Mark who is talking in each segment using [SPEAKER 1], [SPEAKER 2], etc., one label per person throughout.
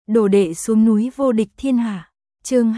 [SPEAKER 1] Đồ đệ xuống núi vô địch thiên hạ. Chương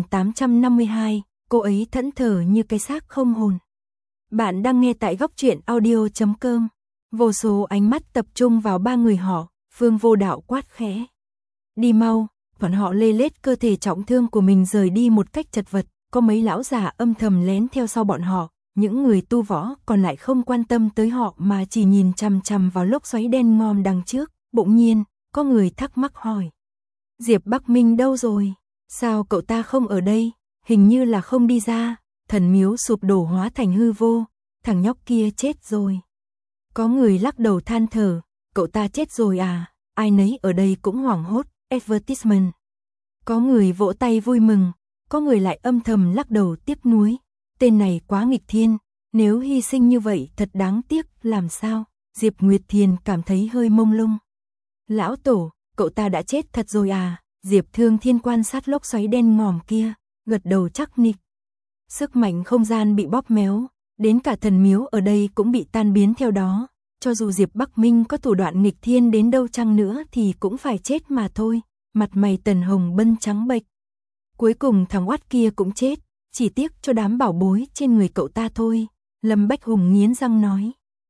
[SPEAKER 1] 2852, cô ấy thẫn thờ như cái xác không hồn. Bạn đang nghe tại góc truyện audio.com. Vô số ánh mắt tập trung vào ba người họ, Phương Vô Đạo quát khẽ. Đi mau, bọn họ lê lết cơ thể trọng thương của mình rời đi một cách chật vật, có mấy lão già âm thầm lén theo sau bọn họ, những người tu võ còn lại không quan tâm tới họ mà chỉ nhìn chằm chằm vào lốc xoáy đen ngòm đằng trước. Bỗng nhiên, có người thắc mắc hỏi. Diệp Bắc Minh đâu rồi? Sao cậu ta không ở đây? Hình như là không đi ra, thần miếu sụp đổ hóa thành hư vô, thằng nhóc kia chết rồi. Có người lắc đầu than thở, cậu ta chết rồi à? Ai nấy ở đây cũng hoảng hốt, advertisement. Có người vỗ tay vui mừng, có người lại âm thầm lắc đầu tiếc nuối. Tên này quá nghịch thiên, nếu hy sinh như vậy thật đáng tiếc, làm sao? Diệp Nguyệt Thiền cảm thấy hơi mông lung. Lão tổ, cậu ta đã chết thật rồi à? Diệp Thương Thiên quan sát lốc xoáy đen ngòm kia, gật đầu chắc nịch. Sức mạnh không gian bị bóp méo, đến cả thần miếu ở đây cũng bị tan biến theo đó. Cho dù Diệp Bắc Minh có thủ đoạn nghịch thiên đến đâu chăng nữa thì cũng phải chết mà thôi. Mặt mày Tần Hồng Bân trắng bệch. Cuối cùng thằng oát kia cũng chết, chỉ tiếc cho đám bảo bối trên người cậu ta thôi. Lâm Bách Hùng nghiến răng nói.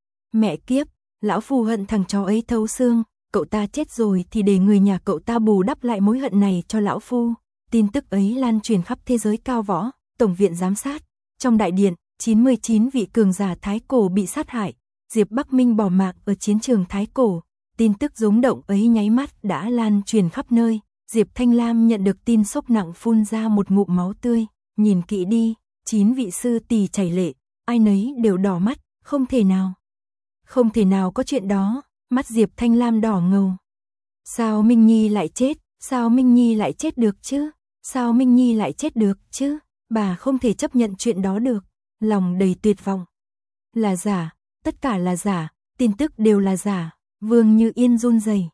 [SPEAKER 1] Mẹ kiếp, lão phu hận thằng chó ấy thấu xương. Cậu ta chết rồi thì để người nhà cậu ta bù đắp lại mối hận này cho lão phu. Tin tức ấy lan truyền khắp thế giới cao võ, tổng viện giám sát. Trong đại điện, 99 vị cường giả Thái Cổ bị sát hại. Diệp Bắc Minh bỏ mạng ở chiến trường Thái Cổ. Tin tức rúng động ấy nháy mắt đã lan truyền khắp nơi. Diệp Thanh Lam nhận được tin sốc nặng phun ra một ngụm máu tươi. Nhìn kỹ đi, 9 vị sư tỷ chảy lệ, ai nấy đều đỏ mắt, không thể nào. Không thể nào có chuyện đó. Mắt Diệp Thanh Lam đỏ ngầu. Sao Minh Nhi lại chết? Sao Minh Nhi lại chết được chứ? Sao Minh Nhi lại chết được chứ? Bà không thể chấp nhận chuyện đó được. Lòng đầy tuyệt vọng. Là giả, tất cả là giả, tin tức đều là giả. Vương Như Yên run rẩy.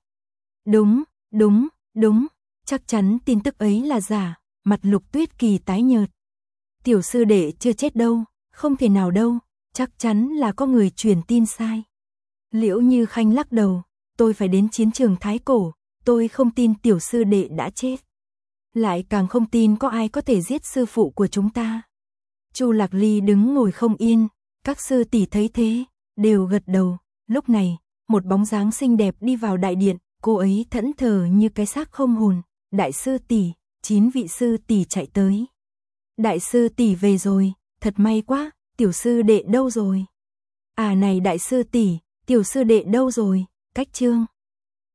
[SPEAKER 1] Đúng, chắc chắn tin tức ấy là giả. Mặt Lục Tuyết Kỳ tái nhợt. Tiểu sư đệ chưa chết đâu, không thể nào đâu, chắc chắn là có người truyền tin sai. Liễu Như Khanh lắc đầu, tôi phải đến chiến trường Thái Cổ, tôi không tin tiểu sư đệ đã chết. Lại càng không tin có ai có thể giết sư phụ của chúng ta. Chu Lạc Ly đứng ngồi không yên, các sư tỷ thấy thế, đều gật đầu. Lúc này, một bóng dáng xinh đẹp đi vào đại điện, cô ấy thẫn thờ như cái xác không hồn. Đại sư tỷ, 9 vị sư tỷ chạy tới. Đại sư tỷ về rồi, thật may quá, tiểu sư đệ đâu rồi? À này đại sư tỷ, tiểu sư đệ đâu rồi? Cách chương